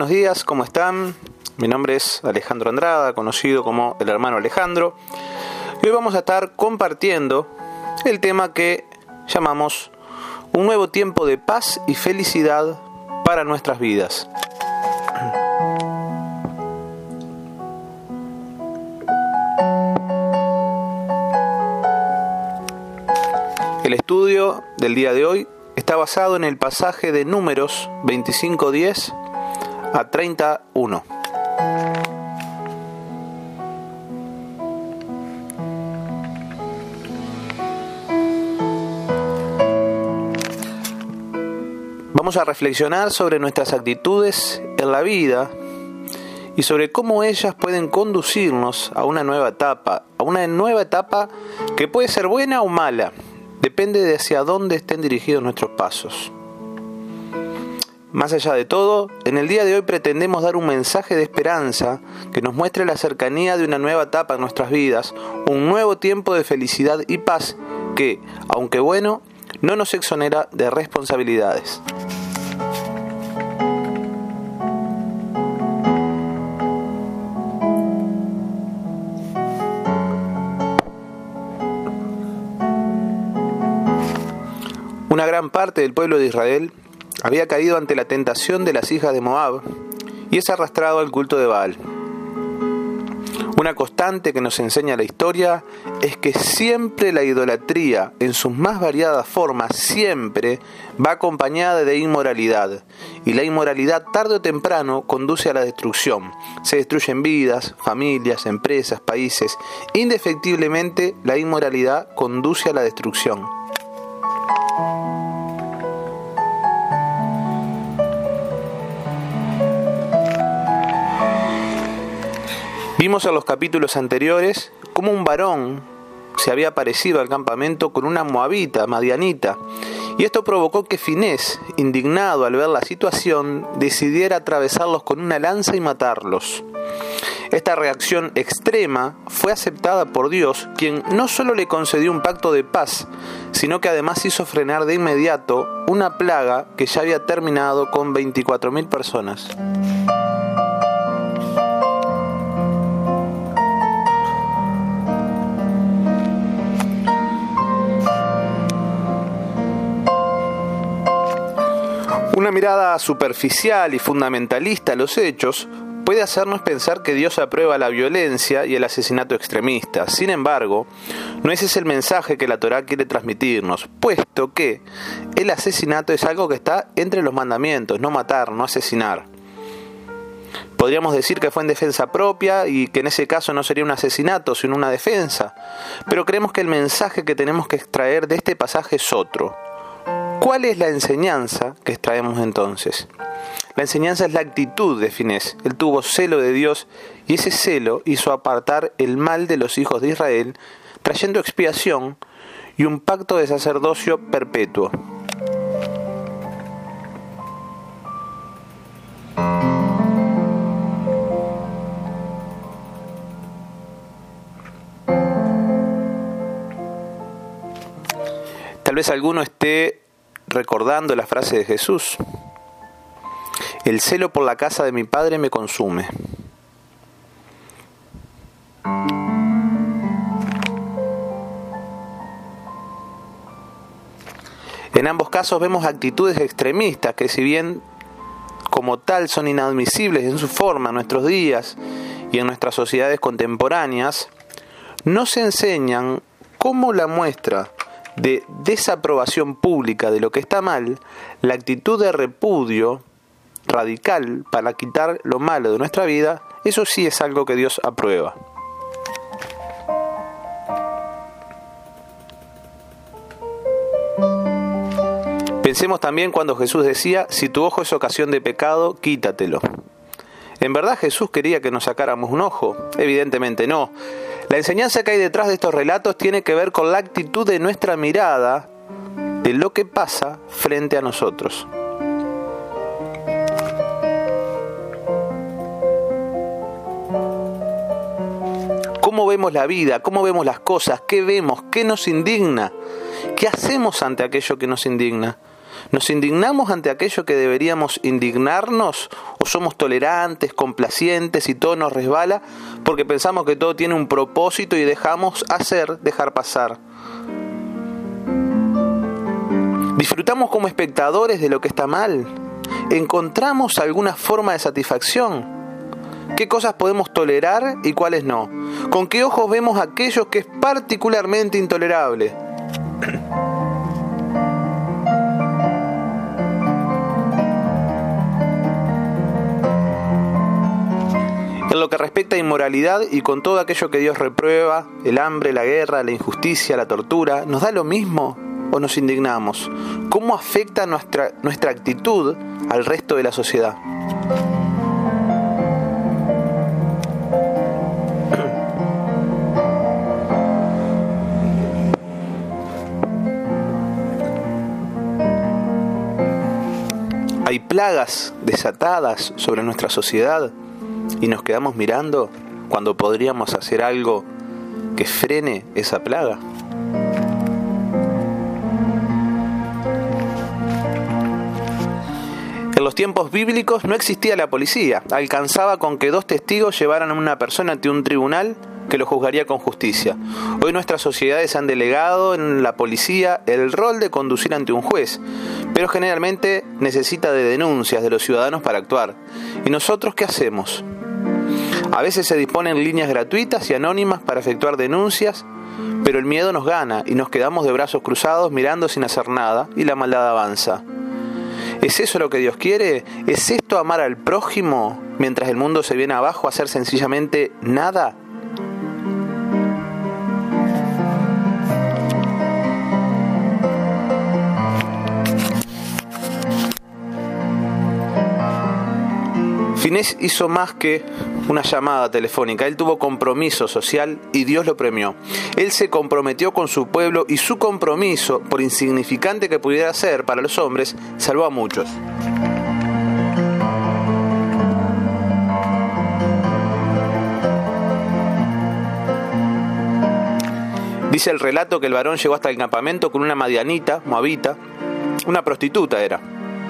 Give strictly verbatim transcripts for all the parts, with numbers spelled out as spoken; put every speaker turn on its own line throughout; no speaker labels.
buenos días, ¿cómo están? Mi nombre es Alejandro Andrada, conocido como el hermano Alejandro. Y hoy vamos a estar compartiendo el tema que llamamos un nuevo tiempo de paz y felicidad para nuestras vidas. El estudio del día de hoy está basado en el pasaje de Números veinticinco diez a treinta y uno. Vamos a reflexionar sobre nuestras actitudes en la vida y sobre cómo ellas pueden conducirnos a una nueva etapa, a una nueva etapa que puede ser buena o mala, depende de hacia dónde estén dirigidos nuestros pasos. Más allá de todo, en el día de hoy pretendemos dar un mensaje de esperanza que nos muestre la cercanía de una nueva etapa en nuestras vidas, un nuevo tiempo de felicidad y paz que, aunque bueno, no nos exonera de responsabilidades. Una gran parte del pueblo de Israel había caído ante la tentación de las hijas de Moab y es arrastrado al culto de Baal. Una constante que nos enseña la historia es que siempre la idolatría, en sus más variadas formas, siempre va acompañada de inmoralidad. Y la inmoralidad tarde o temprano conduce a la destrucción. Se destruyen vidas, familias, empresas, países. Indefectiblemente la inmoralidad conduce a la destrucción. Vimos en los capítulos anteriores cómo un varón se había aparecido al campamento con una moabita, madianita, y esto provocó que Finés, indignado al ver la situación, decidiera atravesarlos con una lanza y matarlos. Esta reacción extrema fue aceptada por Dios, quien no solo le concedió un pacto de paz, sino que además hizo frenar de inmediato una plaga que ya había terminado con veinticuatro mil personas. Una mirada superficial y fundamentalista a los hechos puede hacernos pensar que Dios aprueba la violencia y el asesinato extremista. Sin embargo, no ese es el mensaje que la Torá quiere transmitirnos, puesto que el asesinato es algo que está entre los mandamientos, no matar, no asesinar. Podríamos decir que fue en defensa propia y que en ese caso no sería un asesinato, sino una defensa, pero creemos que el mensaje que tenemos que extraer de este pasaje es otro. ¿Cuál es la enseñanza que extraemos entonces? La enseñanza es la actitud de Finés. Él tuvo celo de Dios y ese celo hizo apartar el mal de los hijos de Israel, trayendo expiación y un pacto de sacerdocio perpetuo. Tal vez alguno esté recordando la frase de Jesús: el celo por la casa de mi Padre me consume. En ambos casos vemos actitudes extremistas que, si bien como tal son inadmisibles en su forma en nuestros días y en nuestras sociedades contemporáneas, no se enseñan cómo la muestra de desaprobación pública de lo que está mal, la actitud de repudio radical para quitar lo malo de nuestra vida, eso sí es algo que Dios aprueba. Pensemos también cuando Jesús decía: si tu ojo es ocasión de pecado, quítatelo. ¿En verdad Jesús quería que nos sacáramos un ojo? Evidentemente no. La enseñanza que hay detrás de estos relatos tiene que ver con la actitud de nuestra mirada de lo que pasa frente a nosotros. ¿Cómo vemos la vida? ¿Cómo vemos las cosas? ¿Qué vemos? ¿Qué nos indigna? ¿Qué hacemos ante aquello que nos indigna? ¿Nos indignamos ante aquello que deberíamos indignarnos? ¿O somos tolerantes, complacientes y todo nos resbala porque pensamos que todo tiene un propósito y dejamos hacer, dejar pasar? ¿Disfrutamos como espectadores de lo que está mal? ¿Encontramos alguna forma de satisfacción? ¿Qué cosas podemos tolerar y cuáles no? ¿Con qué ojos vemos aquello que es particularmente intolerable? En lo que respecta a inmoralidad y con todo aquello que Dios reprueba, el hambre, la guerra, la injusticia, la tortura, ¿nos da lo mismo o nos indignamos? ¿Cómo afecta nuestra, nuestra actitud al resto de la sociedad? Hay plagas desatadas sobre nuestra sociedad y nos quedamos mirando cuando podríamos hacer algo que frene esa plaga. En los tiempos bíblicos no existía la policía. Alcanzaba con que dos testigos llevaran a una persona ante un tribunal que lo juzgaría con justicia. Hoy nuestras sociedades han delegado en la policía el rol de conducir ante un juez, pero generalmente necesita de denuncias de los ciudadanos para actuar. ¿Y nosotros qué hacemos? A veces se disponen líneas gratuitas y anónimas para efectuar denuncias, pero el miedo nos gana y nos quedamos de brazos cruzados mirando sin hacer nada y la maldad avanza. ¿Es eso lo que Dios quiere? ¿Es esto amar al prójimo mientras el mundo se viene abajo a hacer sencillamente nada? Finés hizo más que una llamada telefónica. Él tuvo compromiso social y Dios lo premió. Él se comprometió con su pueblo y su compromiso, por insignificante que pudiera ser para los hombres, salvó a muchos. Dice el relato que el varón llegó hasta el campamento con una madianita, moabita, una prostituta era.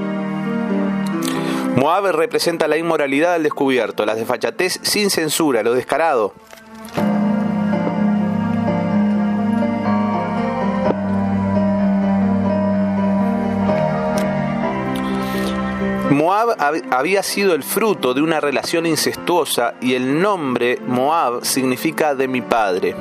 Moab representa la inmoralidad al descubierto, la desfachatez sin censura, lo descarado. Moab había sido el fruto de una relación incestuosa y el nombre Moab significa de mi padre.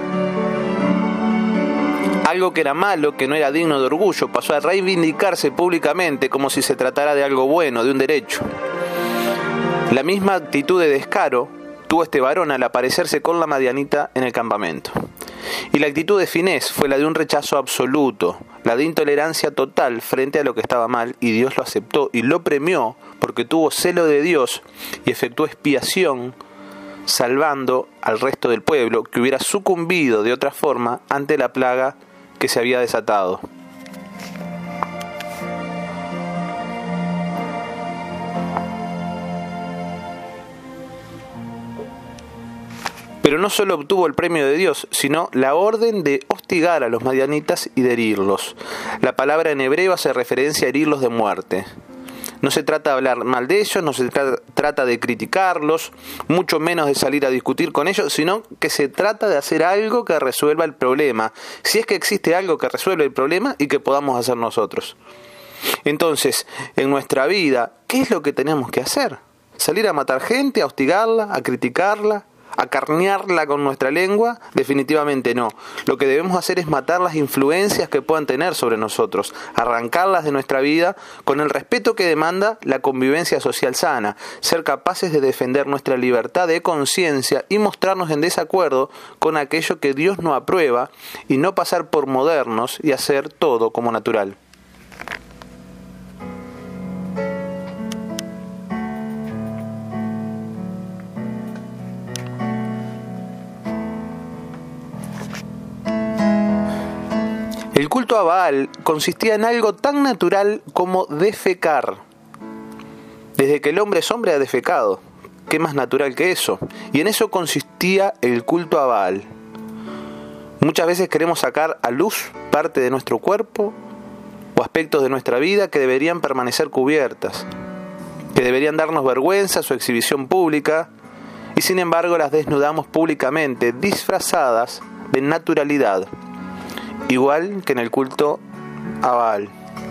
Algo que era malo, que no era digno de orgullo, pasó a reivindicarse públicamente como si se tratara de algo bueno, de un derecho. La misma actitud de descaro tuvo este varón al aparecerse con la madianita en el campamento. Y la actitud de Finés fue la de un rechazo absoluto, la de intolerancia total frente a lo que estaba mal, y Dios lo aceptó y lo premió porque tuvo celo de Dios y efectuó expiación, salvando al resto del pueblo que hubiera sucumbido de otra forma ante la plaga que se había desatado. Pero no solo obtuvo el premio de Dios, sino la orden de hostigar a los madianitas y de herirlos. La palabra en hebreo hace referencia a herirlos de muerte. No se trata de hablar mal de ellos, no se tra- trata de criticarlos, mucho menos de salir a discutir con ellos, sino que se trata de hacer algo que resuelva el problema, si es que existe algo que resuelva el problema y que podamos hacer nosotros. Entonces, en nuestra vida, ¿qué es lo que tenemos que hacer? ¿Salir a matar gente, a hostigarla, a criticarla, a carnearla con nuestra lengua? Definitivamente no. Lo que debemos hacer es matar las influencias que puedan tener sobre nosotros, arrancarlas de nuestra vida con el respeto que demanda la convivencia social sana, ser capaces de defender nuestra libertad de conciencia y mostrarnos en desacuerdo con aquello que Dios no aprueba y no pasar por modernos y hacer todo como natural. El culto a Baal consistía en algo tan natural como defecar. Desde que el hombre es hombre ha defecado. ¿Qué más natural que eso? Y en eso consistía el culto a Baal. Muchas veces queremos sacar a luz parte de nuestro cuerpo o aspectos de nuestra vida que deberían permanecer cubiertas, que deberían darnos vergüenza su exhibición pública, y sin embargo las desnudamos públicamente, disfrazadas de naturalidad, igual que en el culto a Baal.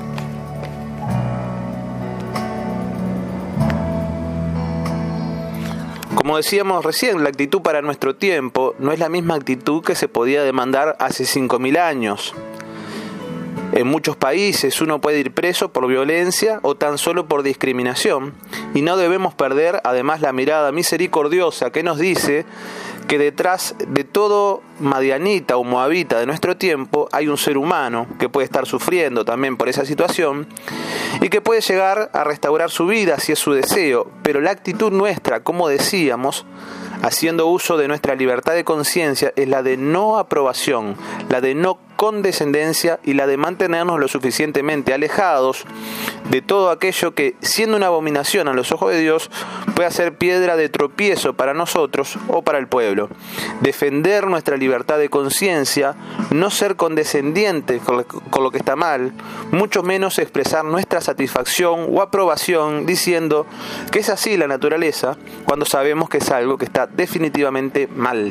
Como decíamos recién, la actitud para nuestro tiempo no es la misma actitud que se podía demandar hace cinco mil años. En muchos países uno puede ir preso por violencia o tan solo por discriminación, y no debemos perder además la mirada misericordiosa que nos dice que detrás de todo madianita o moabita de nuestro tiempo hay un ser humano que puede estar sufriendo también por esa situación y que puede llegar a restaurar su vida si es su deseo, pero la actitud nuestra, como decíamos, haciendo uso de nuestra libertad de conciencia, es la de no aprobación, la de no condescendencia y la de mantenernos lo suficientemente alejados de todo aquello que, siendo una abominación a los ojos de Dios, puede ser piedra de tropiezo para nosotros o para el pueblo. Defender nuestra libertad de conciencia, no ser condescendientes con lo que está mal, mucho menos expresar nuestra satisfacción o aprobación diciendo que es así la naturaleza, cuando sabemos que es algo que está definitivamente mal.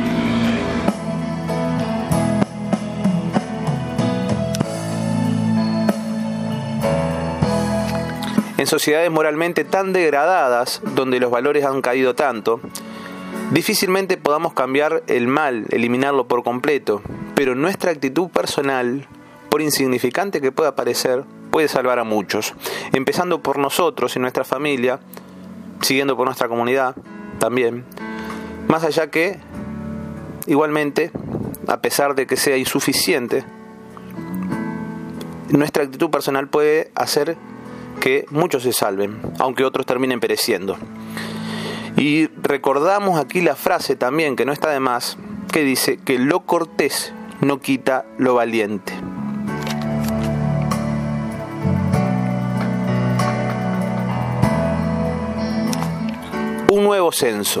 En sociedades moralmente tan degradadas, donde los valores han caído tanto, difícilmente podamos cambiar el mal, eliminarlo por completo, pero nuestra actitud personal, por insignificante que pueda parecer, puede salvar a muchos, empezando por nosotros y nuestra familia, siguiendo por nuestra comunidad también, más allá que, igualmente, a pesar de que sea insuficiente, nuestra actitud personal puede hacer que muchos se salven, aunque otros terminen pereciendo. Y recordamos aquí la frase también, que no está de más, que dice que lo cortés no quita lo valiente. Un nuevo censo.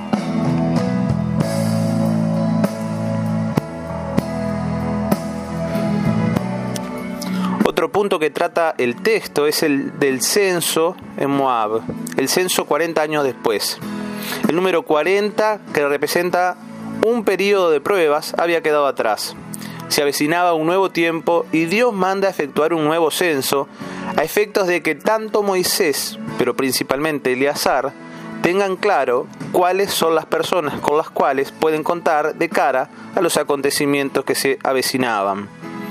Otro punto que trata el texto es el del censo en Moab, el censo cuarenta años después. El número cuarenta, que representa un periodo de pruebas, había quedado atrás. Se avecinaba un nuevo tiempo y Dios manda a efectuar un nuevo censo a efectos de que tanto Moisés, pero principalmente Eleazar, tengan claro cuáles son las personas con las cuales pueden contar de cara a los acontecimientos que se avecinaban.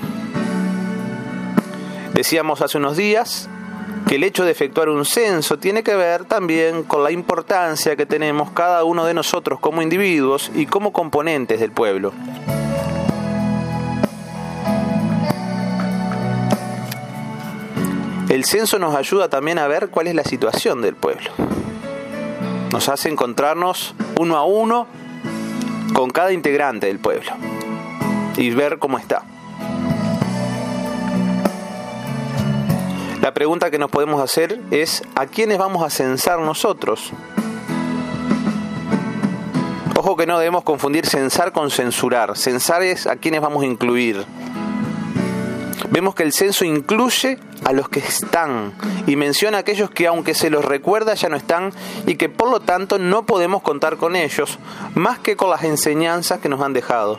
Decíamos hace unos días que el hecho de efectuar un censo tiene que ver también con la importancia que tenemos cada uno de nosotros como individuos y como componentes del pueblo. El censo nos ayuda también a ver cuál es la situación del pueblo. Nos hace encontrarnos uno a uno con cada integrante del pueblo y ver cómo está. La pregunta que nos podemos hacer es: ¿a quiénes vamos a censar nosotros? Ojo que no debemos confundir censar con censurar. Censar es a quiénes vamos a incluir. Vemos que el censo incluye a los que están y menciona a aquellos que, aunque se los recuerda, ya no están y que por lo tanto no podemos contar con ellos, más que con las enseñanzas que nos han dejado.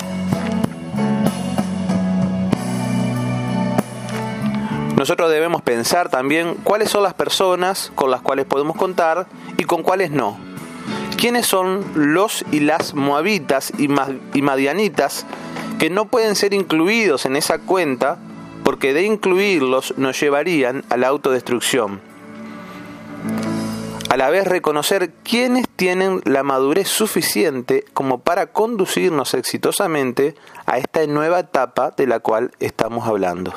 Nosotros debemos pensar también cuáles son las personas con las cuales podemos contar y con cuáles no. ¿Quiénes son los y las moabitas y madianitas que no pueden ser incluidos en esa cuenta, porque de incluirlos nos llevarían a la autodestrucción? A la vez reconocer quiénes tienen la madurez suficiente como para conducirnos exitosamente a esta nueva etapa de la cual estamos hablando.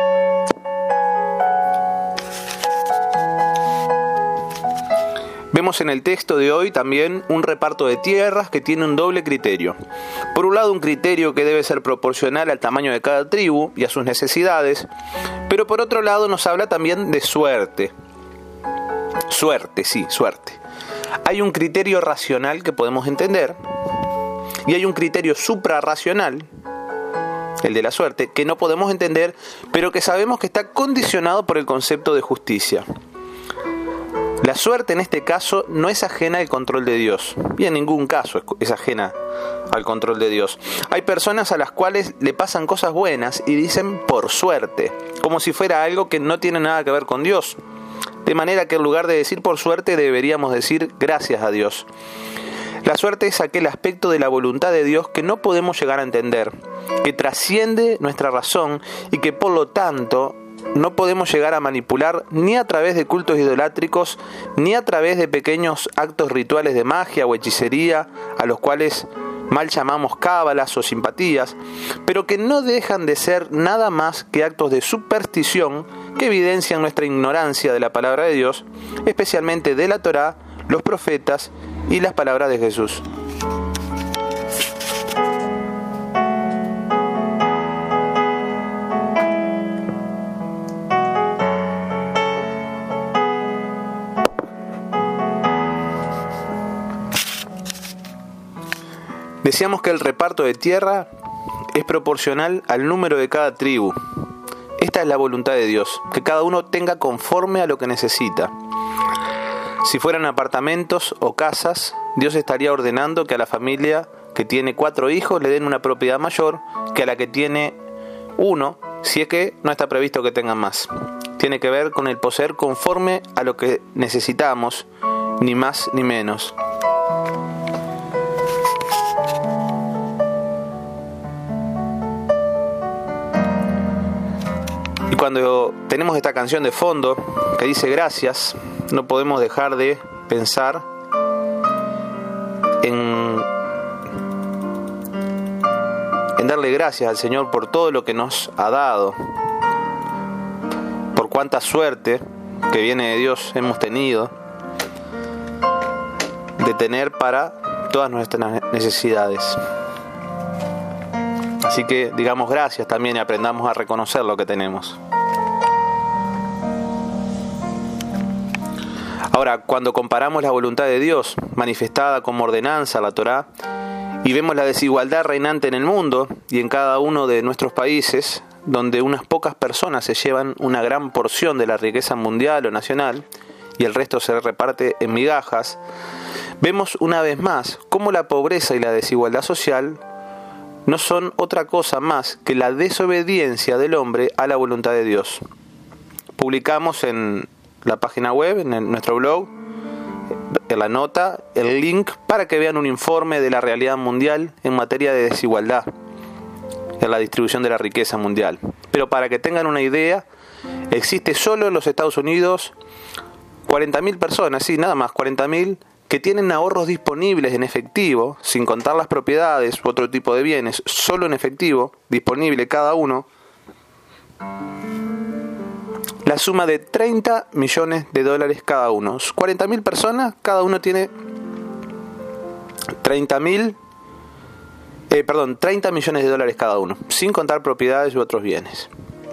Vemos vemos en el texto de hoy también un reparto de tierras que tiene un doble criterio. Por un lado, un criterio que debe ser proporcional al tamaño de cada tribu y a sus necesidades, pero por otro lado nos habla también de suerte. Suerte, sí, suerte. Hay un criterio racional que podemos entender y hay un criterio suprarracional, el de la suerte, que no podemos entender, pero que sabemos que está condicionado por el concepto de justicia. La suerte en este caso no es ajena al control de Dios, y en ningún caso es ajena al control de Dios. Hay personas a las cuales le pasan cosas buenas y dicen por suerte, como si fuera algo que no tiene nada que ver con Dios. De manera que en lugar de decir por suerte deberíamos decir gracias a Dios. La suerte es aquel aspecto de la voluntad de Dios que no podemos llegar a entender, que trasciende nuestra razón y que por lo tanto no podemos llegar a manipular ni a través de cultos idolátricos, ni a través de pequeños actos rituales de magia o hechicería, a los cuales mal llamamos cábalas o simpatías, pero que no dejan de ser nada más que actos de superstición que evidencian nuestra ignorancia de la palabra de Dios, especialmente de la Torá, los profetas y las palabras de Jesús. Decíamos que el reparto de tierra es proporcional al número de cada tribu. Esta es la voluntad de Dios, que cada uno tenga conforme a lo que necesita. Si fueran apartamentos o casas, Dios estaría ordenando que a la familia que tiene cuatro hijos le den una propiedad mayor que a la que tiene uno, si es que no está previsto que tengan más. Tiene que ver con el poseer conforme a lo que necesitamos, ni más ni menos. Y cuando tenemos esta canción de fondo que dice gracias, no podemos dejar de pensar en, en darle gracias al Señor por todo lo que nos ha dado, por cuánta suerte que viene de Dios hemos tenido de tener para todas nuestras necesidades. Así que digamos gracias también y aprendamos a reconocer lo que tenemos. Ahora, cuando comparamos la voluntad de Dios, manifestada como ordenanza, la Torá, y vemos la desigualdad reinante en el mundo y en cada uno de nuestros países, donde unas pocas personas se llevan una gran porción de la riqueza mundial o nacional, y el resto se reparte en migajas, vemos una vez más cómo la pobreza y la desigualdad social no son otra cosa más que la desobediencia del hombre a la voluntad de Dios. Publicamos en la página web, en el, nuestro blog, en la nota, el link para que vean un informe de la realidad mundial en materia de desigualdad en la distribución de la riqueza mundial. Pero para que tengan una idea, existe solo en los Estados Unidos cuarenta mil personas, sí, nada más, cuarenta mil que tienen ahorros disponibles en efectivo, sin contar las propiedades u otro tipo de bienes, solo en efectivo, disponible cada uno, la suma de treinta millones de dólares cada uno. cuarenta mil personas, cada uno tiene treinta mil, eh, perdón, treinta millones de dólares cada uno, sin contar propiedades u otros bienes.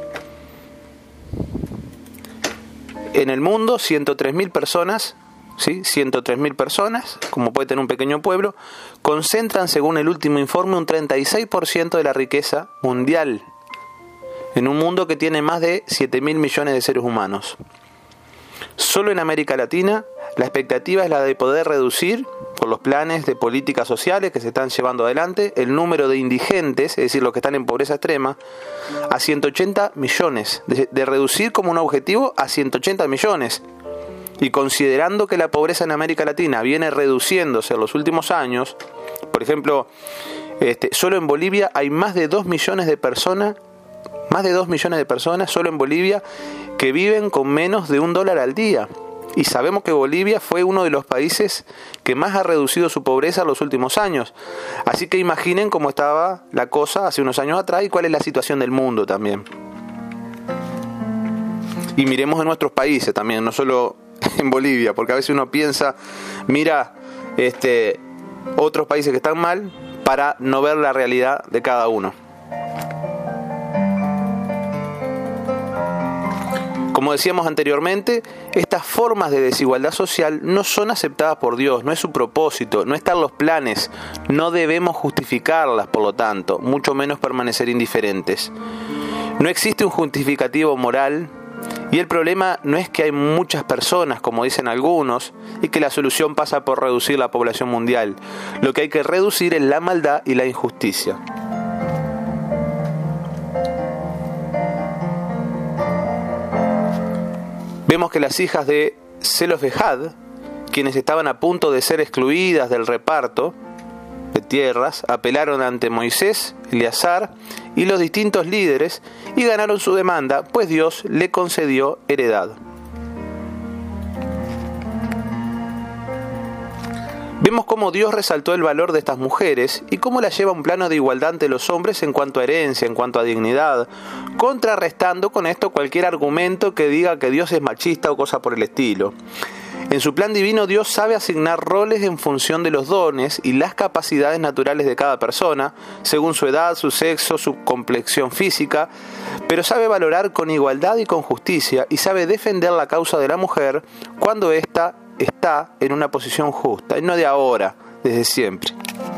En el mundo, ciento tres mil personas, ¿sí? ciento tres mil personas, como puede tener un pequeño pueblo, concentran, según el último informe, un treinta y seis por ciento de la riqueza mundial, en un mundo que tiene más de siete mil millones de seres humanos. Solo en América Latina, la expectativa es la de poder reducir, por los planes de políticas sociales que se están llevando adelante, el número de indigentes, es decir, los que están en pobreza extrema, a ciento ochenta millones, de, de reducir como un objetivo a ciento ochenta millones. Y considerando que la pobreza en América Latina viene reduciéndose en los últimos años, por ejemplo, este, solo en Bolivia hay más de dos millones de personas, más de dos millones de personas solo en Bolivia que viven con menos de un dólar al día. Y sabemos que Bolivia fue uno de los países que más ha reducido su pobreza en los últimos años. Así que imaginen cómo estaba la cosa hace unos años atrás y cuál es la situación del mundo también. Y miremos en nuestros países también, no solo en Bolivia, porque a veces uno piensa, mira, este, otros países que están mal, para no ver la realidad de cada uno. Como decíamos anteriormente, estas formas de desigualdad social no son aceptadas por Dios, no es su propósito, no están los planes, no debemos justificarlas, por lo tanto, mucho menos permanecer indiferentes. No existe un justificativo moral y el problema no es que hay muchas personas, como dicen algunos, y que la solución pasa por reducir la población mundial. Lo que hay que reducir es la maldad y la injusticia. Vemos que las hijas de Zelofehad, quienes estaban a punto de ser excluidas del reparto de tierras, apelaron ante Moisés, Eleazar y los distintos líderes y ganaron su demanda, pues Dios le concedió heredad. Vemos cómo Dios resaltó el valor de estas mujeres y cómo las lleva a un plano de igualdad ante los hombres en cuanto a herencia, en cuanto a dignidad, contrarrestando con esto cualquier argumento que diga que Dios es machista o cosa por el estilo. En su plan divino, Dios sabe asignar roles en función de los dones y las capacidades naturales de cada persona, según su edad, su sexo, su complexión física, pero sabe valorar con igualdad y con justicia y sabe defender la causa de la mujer cuando ésta está en una posición justa, y no de ahora, desde siempre.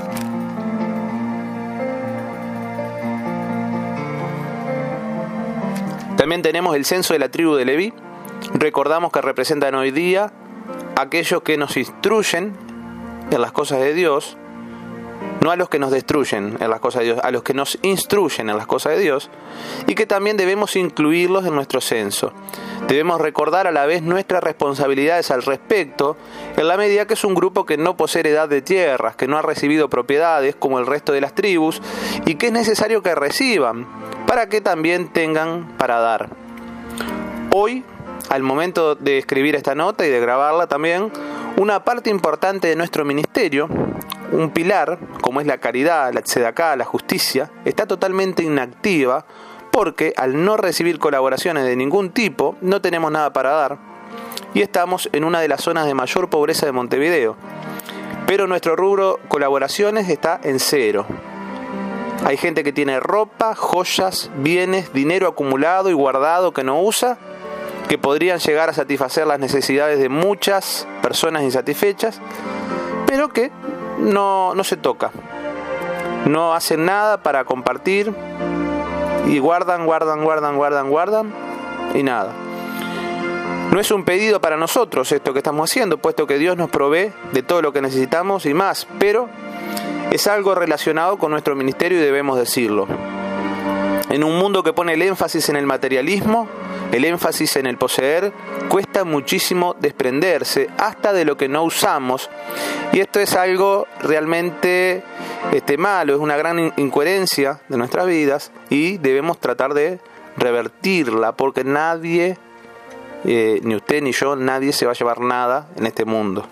También tenemos el censo de la tribu de Leví. Recordamos que representan hoy día aquellos que nos instruyen en las cosas de Dios, no a los que nos destruyen en las cosas de Dios, a los que nos instruyen en las cosas de Dios, y que también debemos incluirlos en nuestro censo. Debemos recordar a la vez nuestras responsabilidades al respecto, en la medida que es un grupo que no posee heredad de tierras, que no ha recibido propiedades como el resto de las tribus, y que es necesario que reciban, para que también tengan para dar. Hoy, al momento de escribir esta nota y de grabarla también, una parte importante de nuestro ministerio, un pilar, como es la caridad, la tzedaká, la justicia, está totalmente inactiva porque al no recibir colaboraciones de ningún tipo, no tenemos nada para dar y estamos en una de las zonas de mayor pobreza de Montevideo. Pero nuestro rubro colaboraciones está en cero. Hay gente que tiene ropa, joyas, bienes, dinero acumulado y guardado que no usa, que podrían llegar a satisfacer las necesidades de muchas personas insatisfechas, pero que no, no se toca. No hacen nada para compartir y guardan, guardan, guardan, guardan, guardan y nada. No es un pedido para nosotros esto que estamos haciendo, puesto que Dios nos provee de todo lo que necesitamos y más, pero es algo relacionado con nuestro ministerio y debemos decirlo. En un mundo que pone el énfasis en el materialismo, el énfasis en el poseer, cuesta muchísimo desprenderse hasta de lo que no usamos, y esto es algo realmente este, malo, es una gran incoherencia de nuestras vidas y debemos tratar de revertirla, porque nadie, eh, ni usted ni yo, nadie se va a llevar nada en este mundo.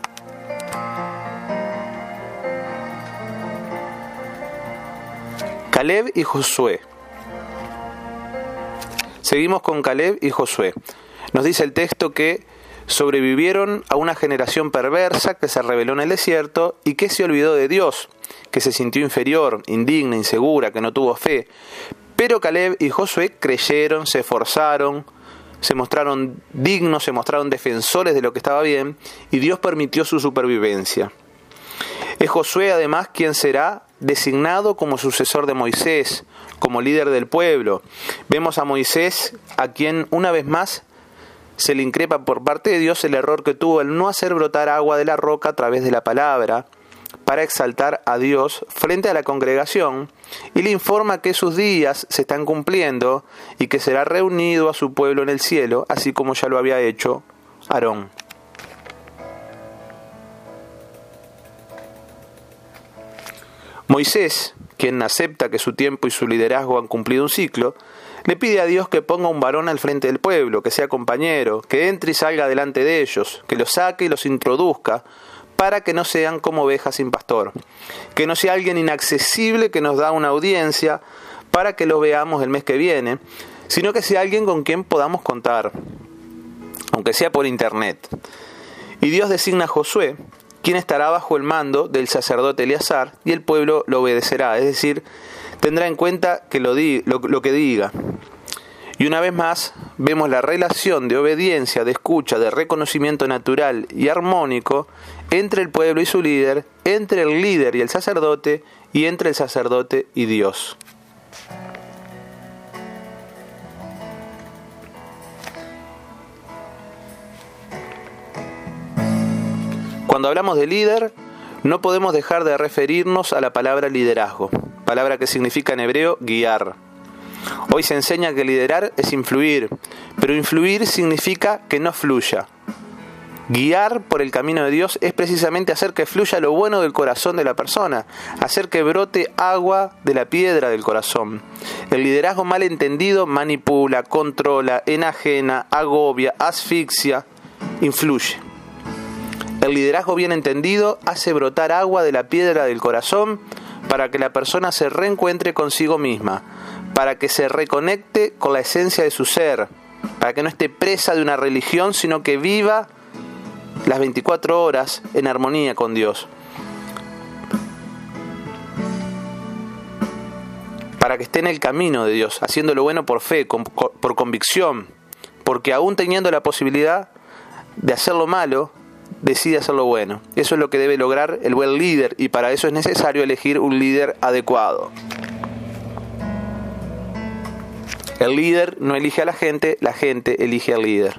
Caleb y Josué. Seguimos con Caleb y Josué. Nos dice el texto que sobrevivieron a una generación perversa que se rebeló en el desierto y que se olvidó de Dios, que se sintió inferior, indigna, insegura, que no tuvo fe. Pero Caleb y Josué creyeron, se esforzaron, se mostraron dignos, se mostraron defensores de lo que estaba bien y Dios permitió su supervivencia. Es Josué además quien será designado como sucesor de Moisés, como líder del pueblo. Vemos a Moisés, a quien una vez más se le increpa por parte de Dios el error que tuvo el no hacer brotar agua de la roca a través de la palabra, para exaltar a Dios frente a la congregación, y le informa que sus días se están cumpliendo y que será reunido a su pueblo en el cielo, así como ya lo había hecho Aarón. Moisés, quien acepta que su tiempo y su liderazgo han cumplido un ciclo, le pide a Dios que ponga un varón al frente del pueblo, que sea compañero, que entre y salga delante de ellos, que los saque y los introduzca, para que no sean como ovejas sin pastor, que no sea alguien inaccesible que nos da una audiencia para que lo veamos el mes que viene, sino que sea alguien con quien podamos contar, aunque sea por internet. Y Dios designa a Josué, quien estará bajo el mando del sacerdote Eleazar, y el pueblo lo obedecerá, es decir, tendrá en cuenta que lo, di, lo, lo que diga. Y una vez más, vemos la relación de obediencia, de escucha, de reconocimiento natural y armónico entre el pueblo y su líder, entre el líder y el sacerdote, y entre el sacerdote y Dios. Cuando hablamos de líder, no podemos dejar de referirnos a la palabra liderazgo, palabra que significa en hebreo guiar. Hoy se enseña que liderar es influir, pero influir significa que no fluya. Guiar por el camino de Dios es precisamente hacer que fluya lo bueno del corazón de la persona, hacer que brote agua de la piedra del corazón. El liderazgo mal entendido manipula, controla, enajena, agobia, asfixia, influye. El liderazgo bien entendido hace brotar agua de la piedra del corazón para que la persona se reencuentre consigo misma, para que se reconecte con la esencia de su ser, para que no esté presa de una religión, sino que viva las veinticuatro horas en armonía con Dios. Para que esté en el camino de Dios, haciendo lo bueno por fe, por convicción, porque aún teniendo la posibilidad de hacer lo malo, decide hacer lo bueno. Eso es lo que debe lograr el buen líder, y para eso es necesario elegir un líder adecuado. El líder no elige a la gente, la gente elige al líder.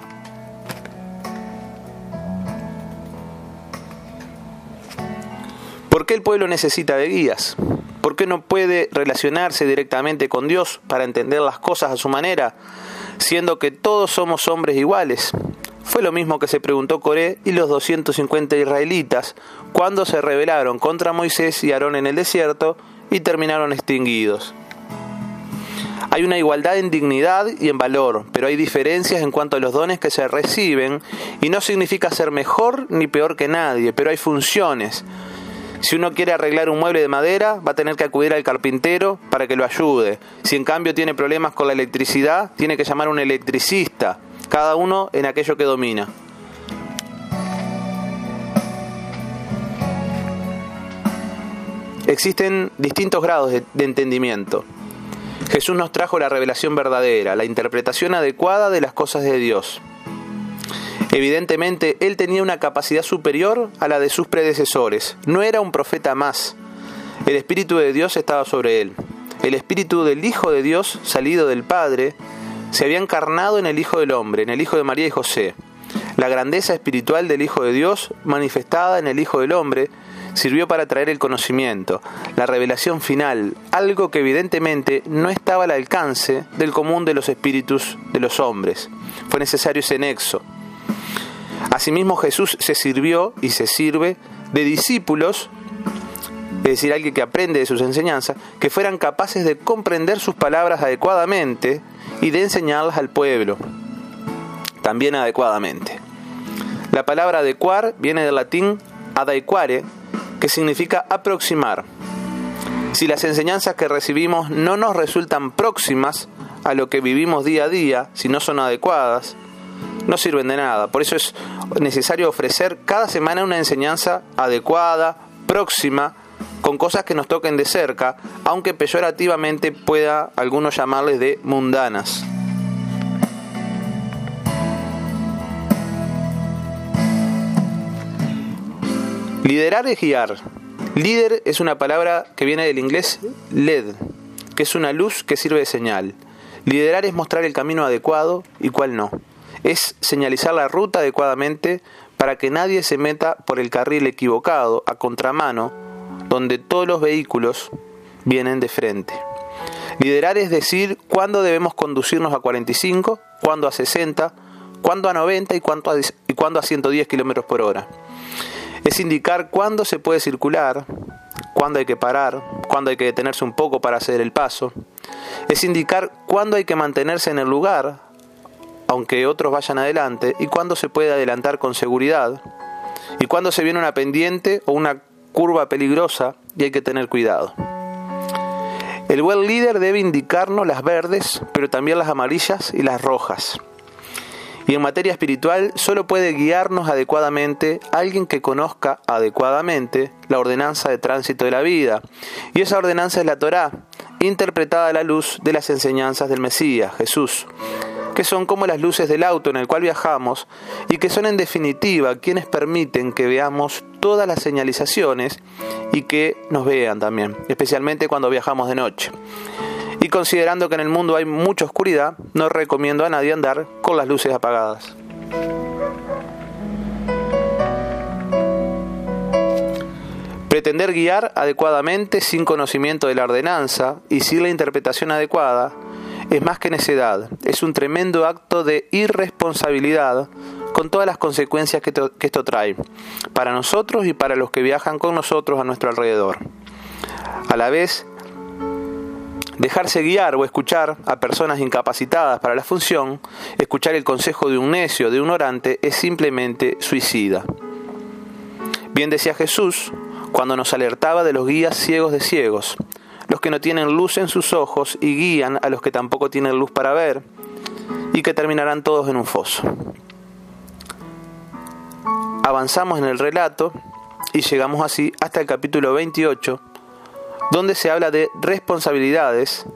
¿Por qué el pueblo necesita de guías? ¿Por qué no puede relacionarse directamente con Dios para entender las cosas a su manera, siendo que todos somos hombres iguales? Fue lo mismo que se preguntó Coré y los doscientos cincuenta israelitas cuando se rebelaron contra Moisés y Aarón en el desierto y terminaron extinguidos. Hay una igualdad en dignidad y en valor, pero hay diferencias en cuanto a los dones que se reciben, y no significa ser mejor ni peor que nadie, pero hay funciones. Si uno quiere arreglar un mueble de madera, va a tener que acudir al carpintero para que lo ayude. Si en cambio tiene problemas con la electricidad, tiene que llamar a un electricista, cada uno en aquello que domina. Existen distintos grados de, de entendimiento. Jesús nos trajo la revelación verdadera, la interpretación adecuada de las cosas de Dios. Evidentemente, Él tenía una capacidad superior a la de sus predecesores. No era un profeta más. El Espíritu de Dios estaba sobre Él. El Espíritu del Hijo de Dios, salido del Padre, se había encarnado en el Hijo del Hombre, en el Hijo de María y José. La grandeza espiritual del Hijo de Dios, manifestada en el Hijo del Hombre, sirvió para traer el conocimiento, la revelación final, algo que evidentemente no estaba al alcance del común de los espíritus de los hombres. Fue necesario ese nexo. Asimismo, Jesús se sirvió y se sirve de discípulos, es decir, alguien que aprende de sus enseñanzas, que fueran capaces de comprender sus palabras adecuadamente y de enseñarlas al pueblo, también adecuadamente. La palabra adecuar viene del latín adequare, que significa aproximar. Si las enseñanzas que recibimos no nos resultan próximas a lo que vivimos día a día, si no son adecuadas, no sirven de nada. Por eso es necesario ofrecer cada semana una enseñanza adecuada, próxima, con cosas que nos toquen de cerca, aunque peyorativamente pueda algunos llamarles de mundanas. Liderar es guiar. Líder es una palabra que viene del inglés L E D, que es una luz que sirve de señal. Liderar es mostrar el camino adecuado y cuál no. Es señalizar la ruta adecuadamente para que nadie se meta por el carril equivocado, a contramano, donde todos los vehículos vienen de frente. Liderar es decir cuándo debemos conducirnos a cuarenta y cinco, cuándo a sesenta, cuándo a noventa y cuándo a, y cuándo a ciento diez kilómetros por hora. Es indicar cuándo se puede circular, cuándo hay que parar, cuándo hay que detenerse un poco para hacer el paso. Es indicar cuándo hay que mantenerse en el lugar, aunque otros vayan adelante, y cuándo se puede adelantar con seguridad, y cuándo se viene una pendiente o una curva peligrosa y hay que tener cuidado. El buen líder debe indicarnos las verdes, pero también las amarillas y las rojas. Y en materia espiritual solo puede guiarnos adecuadamente alguien que conozca adecuadamente la ordenanza de tránsito de la vida. Y esa ordenanza es la Torá, interpretada a la luz de las enseñanzas del Mesías, Jesús, que son como las luces del auto en el cual viajamos y que son en definitiva quienes permiten que veamos todas las señalizaciones y que nos vean también, especialmente cuando viajamos de noche. Y considerando que en el mundo hay mucha oscuridad, no recomiendo a nadie andar con las luces apagadas. Pretender guiar adecuadamente sin conocimiento de la ordenanza y sin la interpretación adecuada es más que necedad, es un tremendo acto de irresponsabilidad con todas las consecuencias que, to- que esto trae, para nosotros y para los que viajan con nosotros a nuestro alrededor. A la vez, dejarse guiar o escuchar a personas incapacitadas para la función, escuchar el consejo de un necio, de un ignorante, es simplemente suicida. Bien decía Jesús cuando nos alertaba de los guías ciegos de ciegos, los que no tienen luz en sus ojos y guían a los que tampoco tienen luz para ver, y que terminarán todos en un foso. Avanzamos en el relato y llegamos así hasta el capítulo veintiocho, donde se habla de responsabilidades,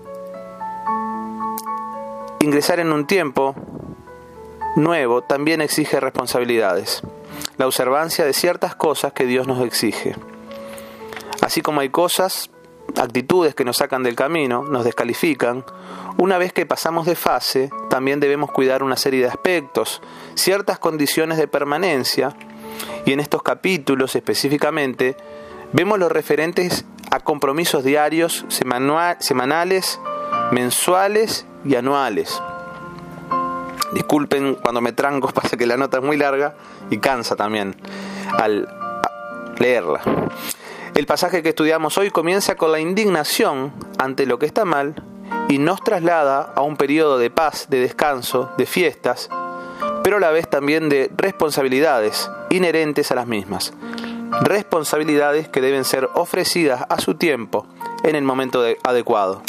ingresar en un tiempo nuevo también exige responsabilidades, la observancia de ciertas cosas que Dios nos exige. Así como hay cosas, actitudes que nos sacan del camino, nos descalifican, una vez que pasamos de fase, también debemos cuidar una serie de aspectos, ciertas condiciones de permanencia, y en estos capítulos específicamente, vemos los referentes a compromisos diarios, semanales, mensuales y anuales. Disculpen cuando me tranco, pasa que la nota es muy larga y cansa también al leerla. El pasaje que estudiamos hoy comienza con la indignación ante lo que está mal y nos traslada a un periodo de paz, de descanso, de fiestas, pero a la vez también de responsabilidades inherentes a las mismas. Responsabilidades que deben ser ofrecidas a su tiempo, en el momento de- adecuado.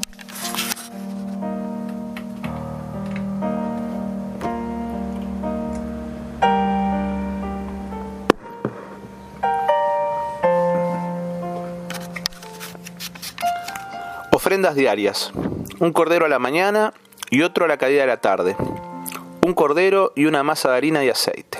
Ofrendas diarias. Un cordero a la mañana y otro a la caída de la tarde. Un cordero y una masa de harina y aceite.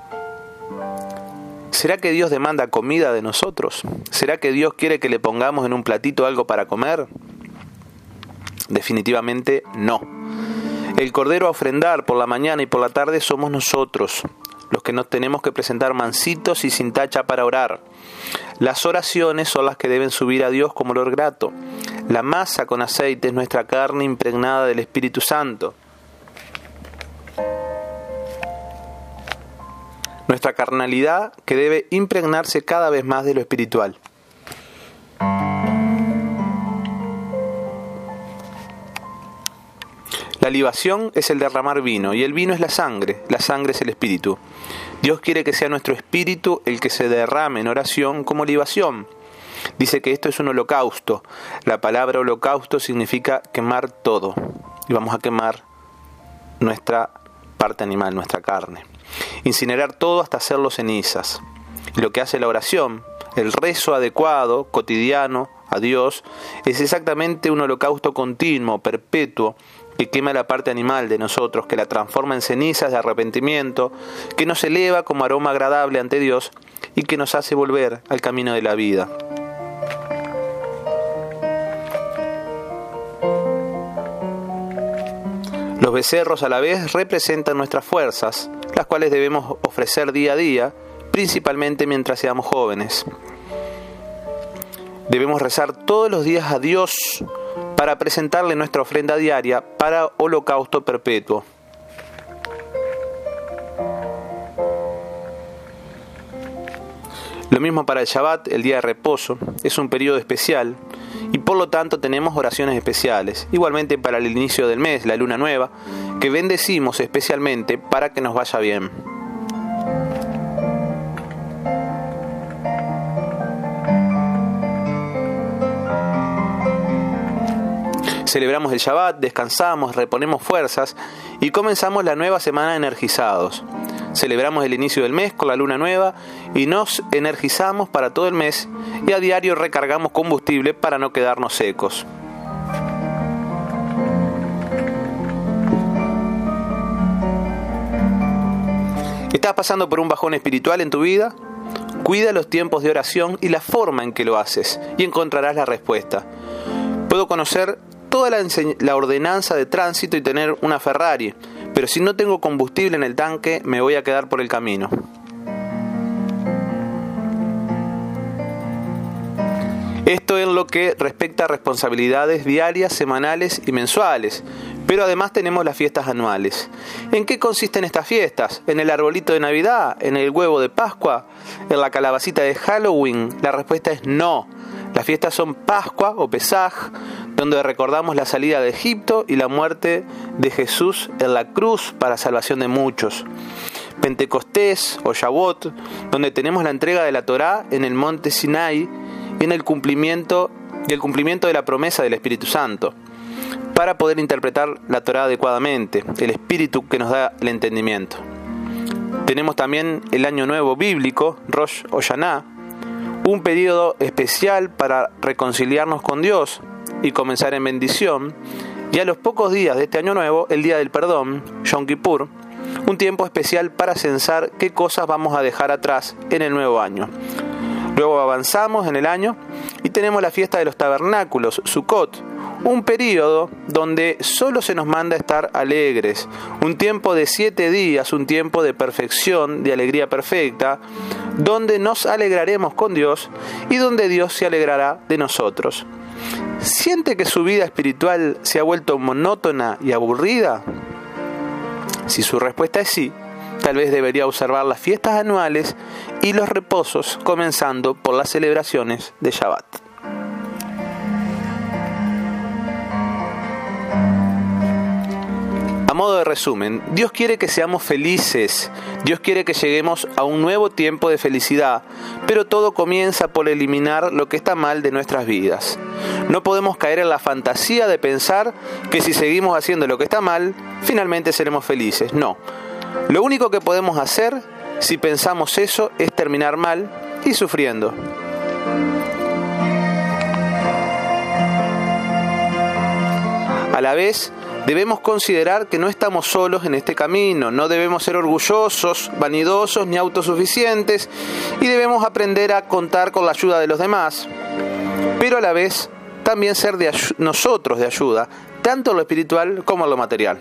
¿Será que Dios demanda comida de nosotros? ¿Será que Dios quiere que le pongamos en un platito algo para comer? Definitivamente no. El cordero a ofrendar por la mañana y por la tarde somos nosotros, los que nos tenemos que presentar mansitos y sin tacha para orar. Las oraciones son las que deben subir a Dios como olor grato. La masa con aceite es nuestra carne impregnada del Espíritu Santo. Nuestra carnalidad que debe impregnarse cada vez más de lo espiritual. La libación es el derramar vino y el vino es la sangre, la sangre es el espíritu. Dios quiere que sea nuestro espíritu el que se derrame en oración como libación. Dice que esto es un holocausto. La palabra holocausto significa quemar todo. Y vamos a quemar nuestra parte animal, nuestra carne. Incinerar todo hasta hacerlo cenizas. Y lo que hace la oración, el rezo adecuado, cotidiano, a Dios, es exactamente un holocausto continuo, perpetuo, que quema la parte animal de nosotros, que la transforma en cenizas de arrepentimiento, que nos eleva como aroma agradable ante Dios y que nos hace volver al camino de la vida. Los becerros a la vez representan nuestras fuerzas, las cuales debemos ofrecer día a día, principalmente mientras seamos jóvenes. Debemos rezar todos los días a Dios para presentarle nuestra ofrenda diaria para holocausto perpetuo. Lo mismo para el Shabbat, el día de reposo, es un periodo especial y por lo tanto tenemos oraciones especiales. Igualmente para el inicio del mes, la luna nueva, que bendecimos especialmente para que nos vaya bien. Celebramos el Shabbat, descansamos, reponemos fuerzas y comenzamos la nueva semana energizados. Celebramos el inicio del mes con la luna nueva y nos energizamos para todo el mes y a diario recargamos combustible para no quedarnos secos. ¿Estás pasando por un bajón espiritual en tu vida? Cuida los tiempos de oración y la forma en que lo haces y encontrarás la respuesta. Puedo conocer toda la, enseñ- la ordenanza de tránsito y tener una Ferrari, pero si no tengo combustible en el tanque, me voy a quedar por el camino. Esto en lo que respecta a responsabilidades diarias, semanales y mensuales, pero además tenemos las fiestas anuales. ¿En qué consisten estas fiestas? ¿En el arbolito de Navidad? ¿En el huevo de Pascua? ¿En la calabacita de Halloween? La respuesta es no. Las fiestas son Pascua o Pesaj, donde recordamos la salida de Egipto y la muerte de Jesús en la cruz para salvación de muchos. Pentecostés o Shavuot, donde tenemos la entrega de la Torá en el monte Sinai y en el cumplimiento y el cumplimiento de la promesa del Espíritu Santo, para poder interpretar la Torá adecuadamente, el Espíritu que nos da el entendimiento. Tenemos también el Año Nuevo bíblico, Rosh Hashanah, un periodo especial para reconciliarnos con Dios y comenzar en bendición, y a los pocos días de este Año Nuevo, el Día del Perdón, Yom Kippur, un tiempo especial para censar qué cosas vamos a dejar atrás en el nuevo año. Luego avanzamos en el año y tenemos la fiesta de los tabernáculos, Sukkot, un periodo donde solo se nos manda estar alegres, un tiempo de siete días, un tiempo de perfección, de alegría perfecta, donde nos alegraremos con Dios y donde Dios se alegrará de nosotros. ¿Siente que su vida espiritual se ha vuelto monótona y aburrida? Si su respuesta es sí, tal vez debería observar las fiestas anuales y los reposos, comenzando por las celebraciones de Shabbat. A modo de resumen, Dios quiere que seamos felices, Dios quiere que lleguemos a un nuevo tiempo de felicidad, pero todo comienza por eliminar lo que está mal de nuestras vidas. No podemos caer en la fantasía de pensar que si seguimos haciendo lo que está mal, finalmente seremos felices. No. Lo único que podemos hacer, si pensamos eso, es terminar mal y sufriendo. A la vez, debemos considerar que no estamos solos en este camino, no debemos ser orgullosos, vanidosos ni autosuficientes y debemos aprender a contar con la ayuda de los demás, pero a la vez también ser de ay- nosotros de ayuda, tanto en lo espiritual como en lo material.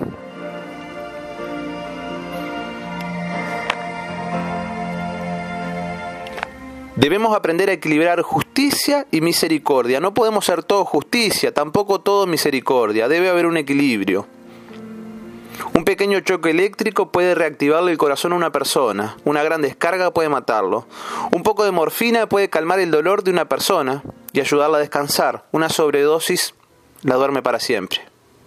Debemos aprender a equilibrar justicia y misericordia. No podemos ser todo justicia, tampoco todo misericordia. Debe haber un equilibrio. Un pequeño choque eléctrico puede reactivarle el corazón a una persona. Una gran descarga puede matarlo. Un poco de morfina puede calmar el dolor de una persona y ayudarla a descansar. Una sobredosis la duerme para siempre.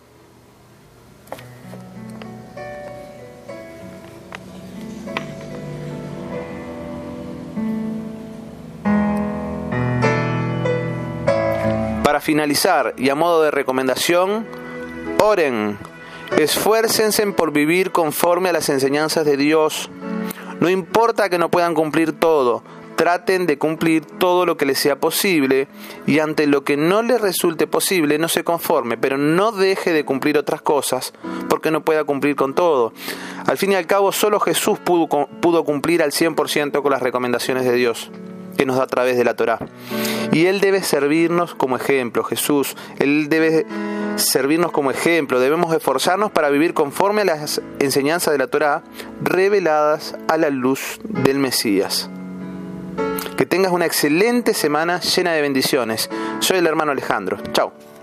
Para finalizar, y a modo de recomendación, oren, esfuércense por vivir conforme a las enseñanzas de Dios. No importa que no puedan cumplir todo, traten de cumplir todo lo que les sea posible, y ante lo que no les resulte posible, no se conforme, pero no deje de cumplir otras cosas, porque no pueda cumplir con todo. Al fin y al cabo, solo Jesús pudo, pudo cumplir al cien por ciento con las recomendaciones de Dios, que nos da a través de la Torá. Y Él debe servirnos como ejemplo, Jesús. Él debe servirnos como ejemplo. Debemos esforzarnos para vivir conforme a las enseñanzas de la Torá, reveladas a la luz del Mesías. Que tengas una excelente semana llena de bendiciones. Soy el hermano Alejandro. Chao.